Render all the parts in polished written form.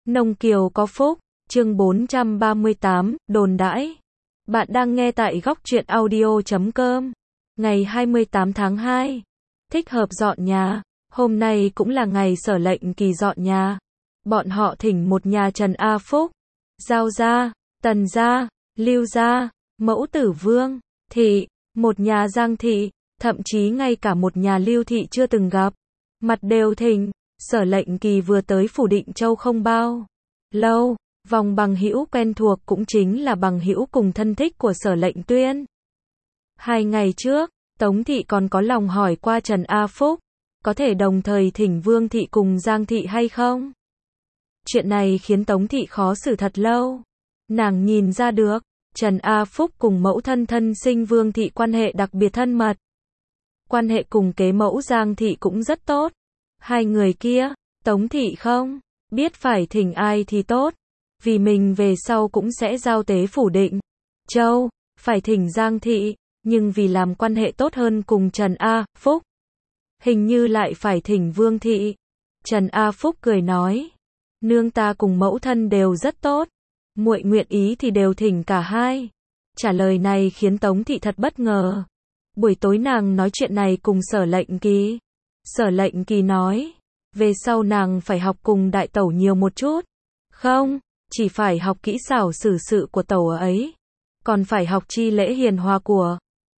Nông Kiều có phúc, chương 438, đồn đãi. Bạn đang nghe tại góc truyện audio.com. Ngày 28 tháng 2. Thích hợp dọn nhà. Hôm nay cũng là ngày Sở Lệnh Kỳ dọn nhà. Bọn họ thỉnh một nhà Trần A Phúc, Giao gia, Tần gia, Lưu gia, Mẫu Tử Vương thị, một nhà Giang thị, thậm chí ngay cả một nhà Lưu thị chưa từng gặp. Mặt đều thỉnh. Sở Lệnh Kỳ vừa tới phủ Định Châu không bao lâu, vòng bằng hữu quen thuộc cũng chính là bằng hữu cùng thân thích của Sở Lệnh Tuyên. 2 ngày trước, Tống thị còn có lòng hỏi qua Trần A Phúc, có thể đồng thời thỉnh Vương thị cùng Giang thị hay không? Chuyện này khiến Tống thị khó xử thật lâu. Nàng nhìn ra được, Trần A Phúc cùng mẫu thân thân sinh Vương thị quan hệ đặc biệt thân mật. Quan hệ cùng kế mẫu Giang thị cũng rất tốt. Hai người kia, Tống thị không biết phải thỉnh ai thì tốt, vì mình về sau cũng sẽ giao tế phủ Định Châu, phải thỉnh Giang thị, nhưng vì làm quan hệ tốt hơn cùng Trần A Phúc, hình như lại phải thỉnh Vương thị. Trần A Phúc cười nói, nương ta cùng mẫu thân đều rất tốt, muội nguyện ý thì đều thỉnh cả hai. Trả lời này khiến Tống thị thật bất ngờ. Buổi tối nàng nói chuyện này cùng Sở Lệnh Kỳ. Sở Lệnh Kỳ nói, về sau nàng phải học cùng đại tẩu nhiều một chút. Không, chỉ phải học kỹ xảo xử sự của tẩu ấy, còn phải học chi lễ hiền hòa của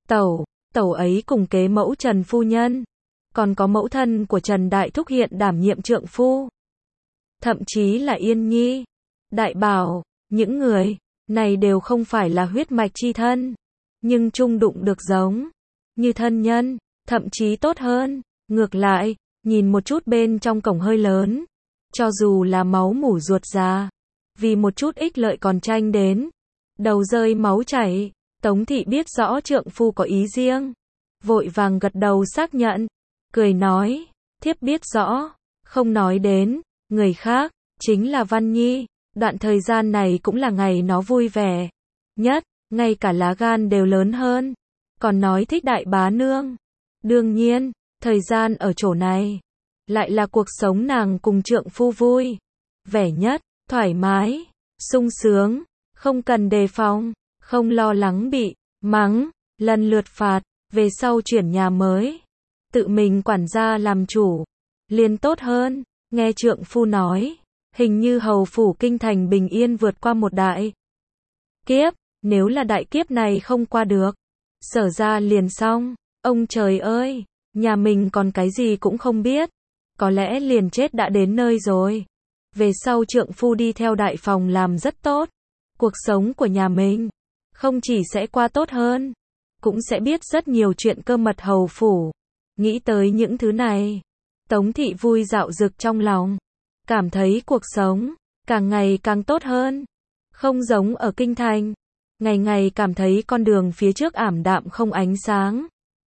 tẩu ấy cùng kế mẫu Trần phu nhân, còn có mẫu thân của Trần Đại Thúc hiện đảm nhiệm trượng phu. Thậm chí là Yên Nhi, Đại Bảo, những người này đều không phải là huyết mạch chi thân, nhưng chung đụng được giống như thân nhân, thậm chí tốt hơn. Ngược lại, nhìn một chút bên trong cổng hơi lớn, cho dù là máu mủ ruột già, vì một chút ích lợi còn tranh đến đầu rơi máu chảy. Tống thị biết rõ trượng phu có ý riêng, vội vàng gật đầu xác nhận, cười nói, thiếp biết rõ, không nói đến người khác, chính là Văn Nhi, đoạn thời gian này cũng là ngày nó vui vẻ nhất, ngay cả lá gan đều lớn hơn, còn nói thích đại bá nương. Đương nhiên, thời gian ở chỗ này, lại là cuộc sống nàng cùng trượng phu vui vẻ nhất, thoải mái, sung sướng, không cần đề phòng, không lo lắng bị mắng, lần lượt phạt, về sau chuyển nhà mới, tự mình quản gia làm chủ, liền tốt hơn. Nghe trượng phu nói, hình như hầu phủ kinh thành bình yên vượt qua một đại kiếp, nếu là đại kiếp này không qua được, Sở ra liền xong. Ông trời ơi, nhà mình còn cái gì cũng không biết, có lẽ liền chết đã đến nơi rồi. Về sau trượng phu đi theo đại phòng làm rất tốt, cuộc sống của nhà mình không chỉ sẽ qua tốt hơn, cũng sẽ biết rất nhiều chuyện cơ mật hầu phủ. Nghĩ tới những thứ này, Tống thị vui dạo dực trong lòng, cảm thấy cuộc sống càng ngày càng tốt hơn, không giống ở kinh thành, ngày ngày cảm thấy con đường phía trước ảm đạm không ánh sáng.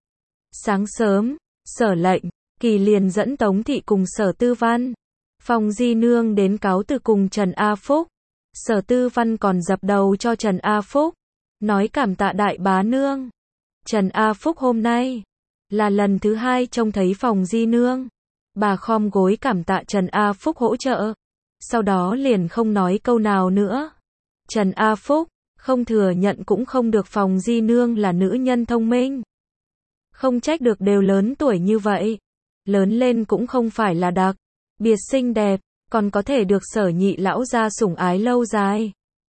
Sáng sớm, Sở Lệnh Kỳ liền dẫn Tống thị cùng Sở Tư Văn, Phong Di nương đến cáo từ cùng Trần A Phúc. Sở Tư Văn còn dập đầu cho Trần A Phúc, nói cảm tạ đại bá nương. Trần A Phúc hôm nay là lần thứ 2 trông thấy Phong Di nương, bà khom gối cảm tạ Trần A Phúc hỗ trợ, sau đó liền không nói câu nào nữa. Trần A Phúc không thừa nhận cũng không được, Phong Di nương là nữ nhân thông minh, không trách được đều lớn tuổi như vậy, lớn lên cũng không phải là đặc biệt xinh đẹp, còn có thể được Sở nhị lão gia sủng ái lâu dài.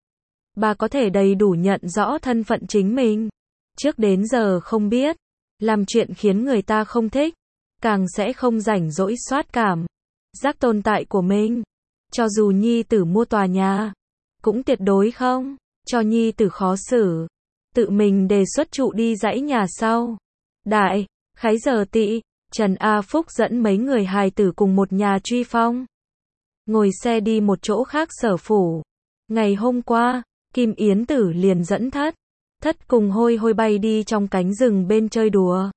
Bà có thể đầy đủ nhận rõ thân phận chính mình, trước đến giờ không biết làm chuyện khiến người ta không thích, càng sẽ không rảnh rỗi soát cảm giác tồn tại của mình. Cho dù nhi tử mua tòa nhà, cũng tuyệt đối không cho nhi tử khó xử, tự mình đề xuất trụ đi dãy nhà sau. Đại khái giờ tỵ, Trần A Phúc dẫn mấy người hài tử cùng một nhà truy phong, ngồi xe đi một chỗ khác Sở phủ. Ngày hôm qua, Kim Yến Tử liền dẫn thất cùng hôi hôi bay đi trong cánh rừng bên chơi đùa.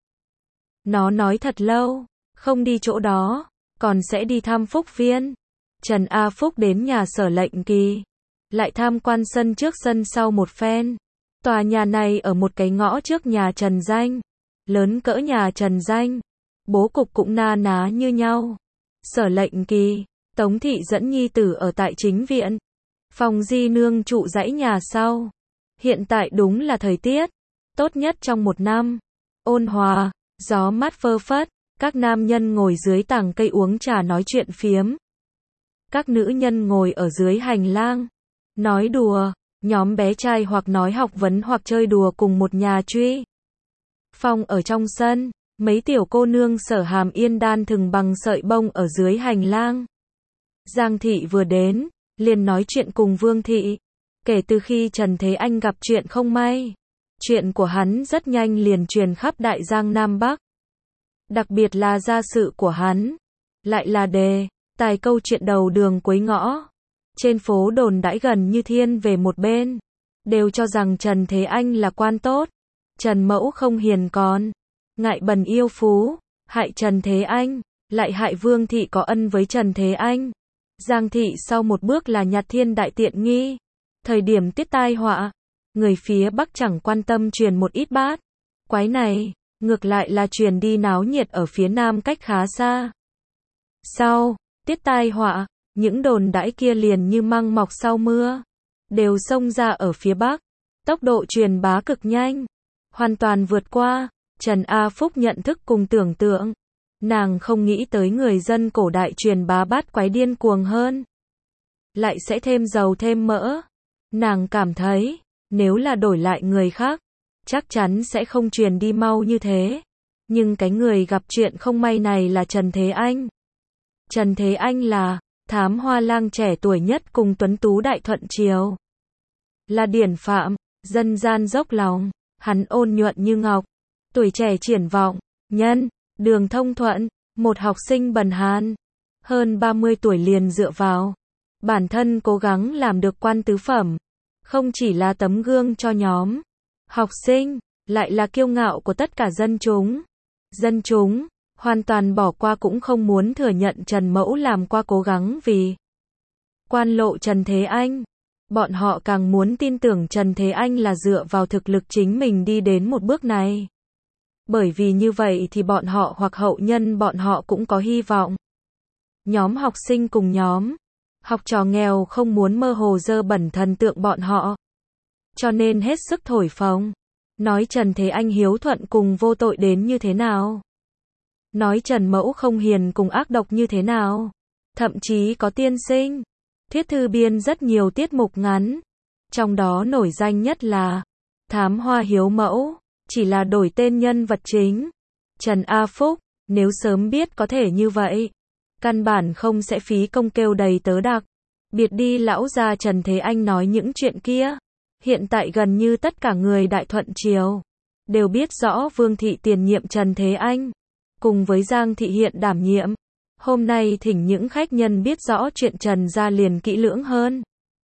Nó nói thật lâu không đi chỗ đó, còn sẽ đi thăm Phúc Viên. Trần A Phúc đến nhà Sở Lệnh Kỳ, lại tham quan sân trước sân sau một phen. Tòa nhà này ở một cái ngõ trước nhà Trần Danh, lớn cỡ nhà Trần Danh, bố cục cũng na ná như nhau. Sở Lệnh Kỳ Tống thị dẫn nhi tử ở tại chính viện. Phong di nương trụ dãy nhà sau. Hiện tại đúng là thời tiết tốt nhất trong một năm. Ôn hòa, gió mát phơ phất, các nam nhân ngồi dưới tàng cây uống trà nói chuyện phiếm. Các nữ nhân ngồi ở dưới hành lang, nói đùa, nhóm bé trai hoặc nói học vấn hoặc chơi đùa cùng một nhà truy. Phong ở trong sân, mấy tiểu cô nương sở hàm yên đan thừng bằng sợi bông ở dưới hành lang. Giang thị vừa đến, liền nói chuyện cùng Vương thị. Kể từ khi Trần Thế Anh gặp chuyện không may, chuyện của hắn rất nhanh liền truyền khắp Đại Giang Nam Bắc. Đặc biệt là gia sự của hắn, lại là đề tài câu chuyện đầu đường cuối ngõ. Trên phố đồn đãi gần như thiên về một bên, đều cho rằng Trần Thế Anh là quan tốt. Trần Mẫu không hiền con, ngại bần yêu phú, hại Trần Thế Anh, lại hại Vương thị có ân với Trần Thế Anh. Giang thị sau một bước là nhặt thiên đại tiện nghi. Thời điểm tiết tai họa, người phía Bắc chẳng quan tâm truyền một ít bát quái này, ngược lại là truyền đi náo nhiệt ở phía Nam cách khá xa. Sau tiết tai họa, những đồn đãi kia liền như măng mọc sau mưa, đều xông ra ở phía Bắc. Tốc độ truyền bá cực nhanh, hoàn toàn vượt qua Trần A Phúc nhận thức cùng tưởng tượng. Nàng không nghĩ tới người dân cổ đại truyền bá bát quái điên cuồng hơn, lại sẽ thêm dầu thêm mỡ. Nàng cảm thấy, nếu là đổi lại người khác, chắc chắn sẽ không truyền đi mau như thế. Nhưng cái người gặp chuyện không may này là Trần Thế Anh. Trần Thế Anh là thám hoa lang trẻ tuổi nhất cùng tuấn tú Đại Thuận Triều. Là điển phạm, dân gian dốc lòng, hắn ôn nhuận như ngọc, tuổi trẻ triển vọng, nhân, đường thông thuận, một học sinh bần hàn. Hơn 30 tuổi liền dựa vào bản thân cố gắng làm được quan tứ phẩm. Không chỉ là tấm gương cho nhóm học sinh, lại là kiêu ngạo của tất cả dân chúng. Dân chúng hoàn toàn bỏ qua cũng không muốn thừa nhận Trần Mẫu làm qua cố gắng vì quan lộ Trần Thế Anh. Bọn họ càng muốn tin tưởng Trần Thế Anh là dựa vào thực lực chính mình đi đến một bước này. Bởi vì như vậy thì bọn họ hoặc hậu nhân bọn họ cũng có hy vọng. Nhóm học sinh cùng nhóm học trò nghèo không muốn mơ hồ dơ bẩn thần tượng bọn họ, cho nên hết sức thổi phồng, nói Trần Thế Anh hiếu thuận cùng vô tội đến như thế nào, nói Trần Mẫu không hiền cùng ác độc như thế nào. Thậm chí có tiên sinh thuyết thư biên rất nhiều tiết mục ngắn, trong đó nổi danh nhất là Thám Hoa Hiếu Mẫu, chỉ là đổi tên nhân vật chính. Trần A Phúc, nếu sớm biết có thể như vậy, căn bản không sẽ phí công kêu đầy tớ đặc biệt đi lão gia Trần Thế Anh nói những chuyện kia. Hiện tại gần như tất cả người Đại Thuận Triều đều biết rõ Vương thị tiền nhiệm Trần Thế Anh, cùng với Giang thị hiện đảm nhiệm. Hôm nay thỉnh những khách nhân biết rõ chuyện Trần gia liền kỹ lưỡng hơn.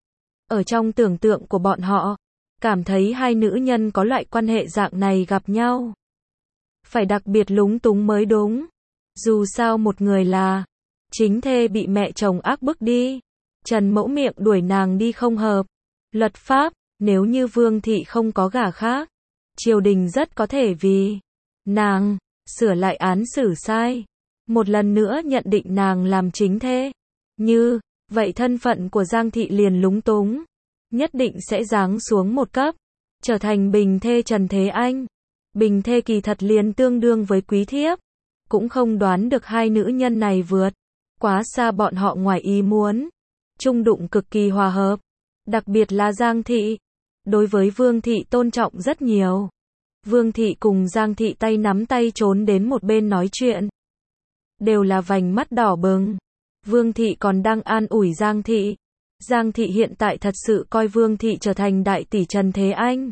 Ở trong tưởng tượng của bọn họ, cảm thấy hai nữ nhân có loại quan hệ dạng này gặp nhau, phải đặc biệt lúng túng mới đúng. Dù sao một người là chính thê bị mẹ chồng ác bức đi, Trần Mẫu miệng đuổi nàng đi không hợp. Luật pháp, nếu như Vương thị không có gả khác, triều đình rất có thể vì nàng sửa lại án xử sai, một lần nữa nhận định nàng làm chính thê. Như vậy thân phận của Giang thị liền lúng túng, nhất định sẽ giáng xuống một cấp, trở thành bình thê Trần Thế Anh. Bình thê kỳ thật liền tương đương với quý thiếp, cũng không đoán được hai nữ nhân này vượt quá xa bọn họ ngoài ý muốn, chung đụng cực kỳ hòa hợp. Đặc biệt là Giang thị, đối với Vương thị tôn trọng rất nhiều. Vương thị cùng Giang thị tay nắm tay trốn đến một bên nói chuyện, đều là vành mắt đỏ bừng. Vương thị còn đang an ủi Giang thị. Giang thị hiện tại thật sự coi Vương thị trở thành đại tỷ Trần Thế Anh.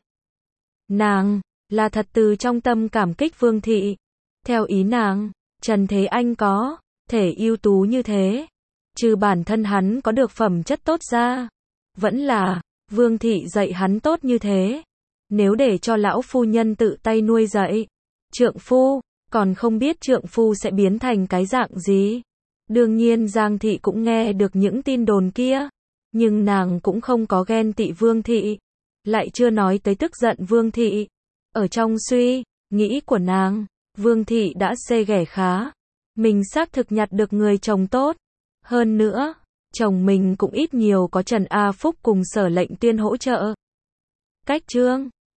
Nàng là thật từ trong tâm cảm kích Vương thị. Theo ý nàng, Trần Thế Anh có thể ưu tú như thế, trừ bản thân hắn có được phẩm chất tốt ra, vẫn là Vương thị dạy hắn tốt như thế. Nếu để cho lão phu nhân tự tay nuôi dạy trượng phu, còn không biết trượng phu sẽ biến thành cái dạng gì. Đương nhiên Giang thị cũng nghe được những tin đồn kia, nhưng nàng cũng không có ghen tị Vương thị, lại chưa nói tới tức giận Vương thị. Ở trong suy nghĩ của nàng, Vương thị đã xê ghẻ khá, mình xác thực nhặt được người chồng tốt, Hơn nữa, chồng mình cũng ít nhiều có Trần A Phúc cùng Sở Lệnh Tuyên hỗ trợ. Cách chương